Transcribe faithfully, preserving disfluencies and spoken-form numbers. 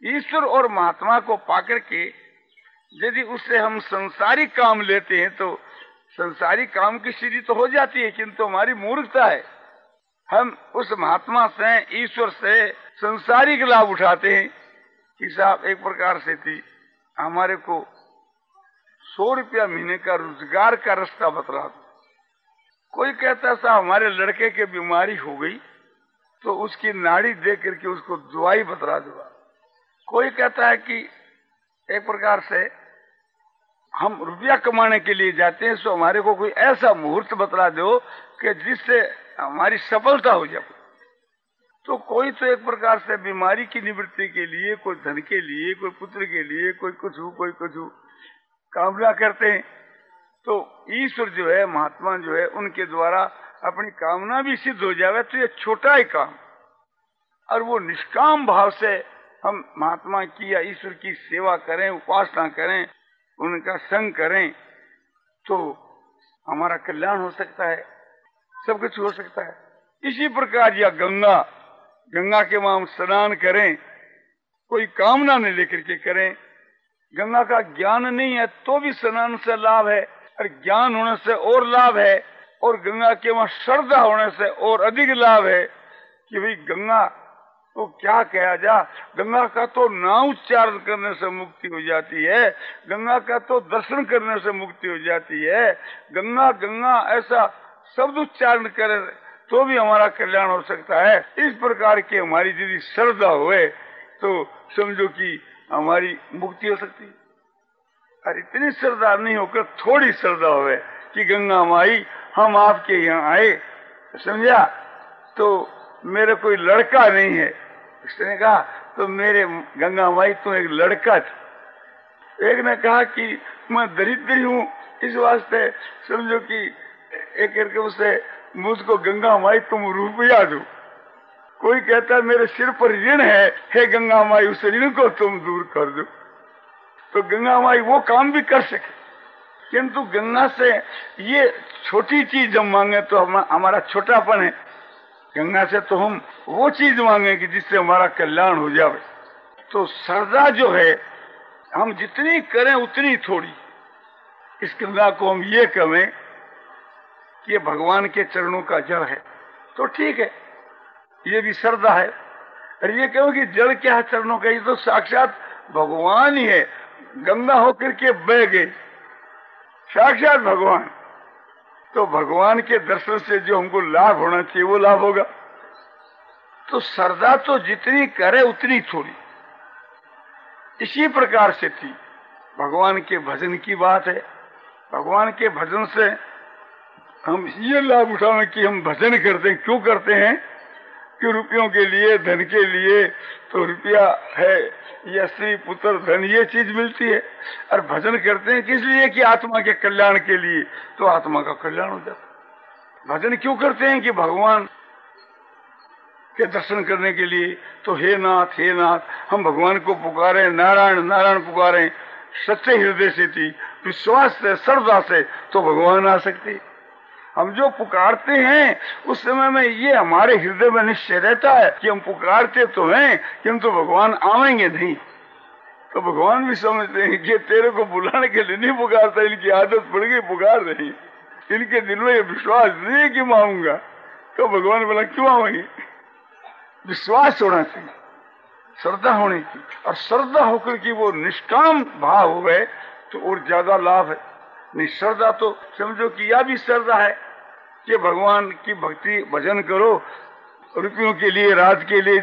ईश्वर और महात्मा को पाकर के यदि उससे हम संसारी काम लेते हैं तो संसारी काम की सिद्धि तो हो जाती है, किंतु हमारी मूर्खता है। हम उस महात्मा से, ईश्वर से संसारिक लाभ उठाते हैं कि साहब एक प्रकार से थी हमारे को सौ रुपया महीने का रोजगार का रास्ता बतला दो। कोई कहता साहब हमारे लड़के के बीमारी हो गई तो उसकी नाड़ी देख करके उसको दवाई बतला दूंगा। कोई कहता है कि एक प्रकार से हम रुपया कमाने के लिए जाते हैं तो हमारे को कोई ऐसा मुहूर्त बतला दो कि जिससे हमारी सफलता हो जाए। तो कोई तो एक प्रकार से बीमारी की निवृत्ति के लिए, कोई धन के लिए, कोई पुत्र के लिए, कोई कुछ हो, कोई कुछ हो कामना करते हैं। तो ईश्वर जो है, महात्मा जो है, उनके द्वारा अपनी कामना भी सिद्ध हो जाए तो ये छोटा ही काम, और वो निष्काम भाव से हम महात्मा की या ईश्वर की सेवा करें, उपासना करें, उनका संग करें तो हमारा कल्याण हो सकता है, सब कुछ हो सकता है। इसी प्रकार या गंगा गंगा के वहां स्नान करें, कोई कामना नहीं लेकर के करें। गंगा का ज्ञान नहीं है तो भी स्नान से लाभ है, और ज्ञान होने से और लाभ है, और गंगा के वहां श्रद्धा होने से और अधिक लाभ है कि भाई गंगा तो क्या कहा जा, गंगा का तो नाम उच्चारण करने से मुक्ति हो जाती है, गंगा का तो दर्शन करने से मुक्ति हो जाती है। गंगा गंगा ऐसा शब्द उच्चारण करे तो भी हमारा कल्याण हो सकता है। इस प्रकार की हमारी यदि श्रद्धा हुए तो समझो कि हमारी मुक्ति हो सकती है। और इतनी श्रद्धा नहीं होकर थोड़ी श्रद्धा हुए कि गंगा माई हम आपके यहाँ आए, समझा, तो मेरे कोई लड़का नहीं है। उसने कहा तो मेरे गंगा माई तुम एक लड़का था। एक ने कहा कि मैं दरिद्री हूँ, इस वास्ते समझो कि एक करके उसे मुझको गंगा माई तुम रुपया दो। कोई कहता है मेरे सिर पर ऋण है, हे गंगा माई उस ऋण को तुम दूर कर दो। तो गंगा माई वो काम भी कर सके, किंतु गंगा से ये छोटी चीज हम मांगे तो हम, हमारा छोटापन है। गंगा से तो हम वो चीज मांगे कि जिससे हमारा कल्याण हो जाए। तो श्रद्धा जो है हम जितनी करें उतनी थोड़ी। इस गंगा को हम ये कहें कि ये भगवान के चरणों का जल है तो ठीक है, ये भी श्रद्धा है। और ये कहो कि जल क्या है चरणों का, ये तो साक्षात भगवान ही है, गंगा होकर के बह गए, साक्षात भगवान। तो भगवान के दर्शन से जो हमको लाभ होना चाहिए वो लाभ होगा। तो श्रद्धा तो जितनी करे उतनी थोड़ी। इसी प्रकार से थी भगवान के भजन की बात है। भगवान के भजन से हम ये लाभ उठाएं कि हम भजन करते हैं। क्यों करते हैं कि रुपयों के लिए, धन के लिए, तो रुपया है या स्त्री पुत्र धन ये चीज मिलती है, और भजन करते हैं किस लिए कि आत्मा के कल्याण के लिए, तो आत्मा का कल्याण हो जाता। भजन क्यों करते हैं कि भगवान के दर्शन करने के लिए। तो हे नाथ हे नाथ हम भगवान को पुकारें, नारायण नारायण पुकारें सच्चे हृदय से थी, विश्वास से, श्रद्धा से, तो भगवान आ सकते। हम जो पुकारते हैं उस समय में ये हमारे हृदय में निश्चय रहता है कि हम पुकारते तो हैं किंतु भगवान आवेंगे नहीं। तो भगवान भी समझते हैं कि तेरे को बुलाने के लिए नहीं पुकारता, इनकी आदत पड़ गई पुकार रही, इनके दिल में ये विश्वास नहीं है कि मैं आऊंगा। तो भगवान बोला क्यों आवेंगे, विश्वास होना चाहिए, श्रद्धा होनी चाहिए। और श्रद्धा होकर की वो निष्काम भाव हो गए तो और ज्यादा लाभ है। नहीं श्रद्धा तो समझो कि यह भी श्रद्धा है कि भगवान की भक्ति भजन करो, रुपयों के लिए, रात के लिए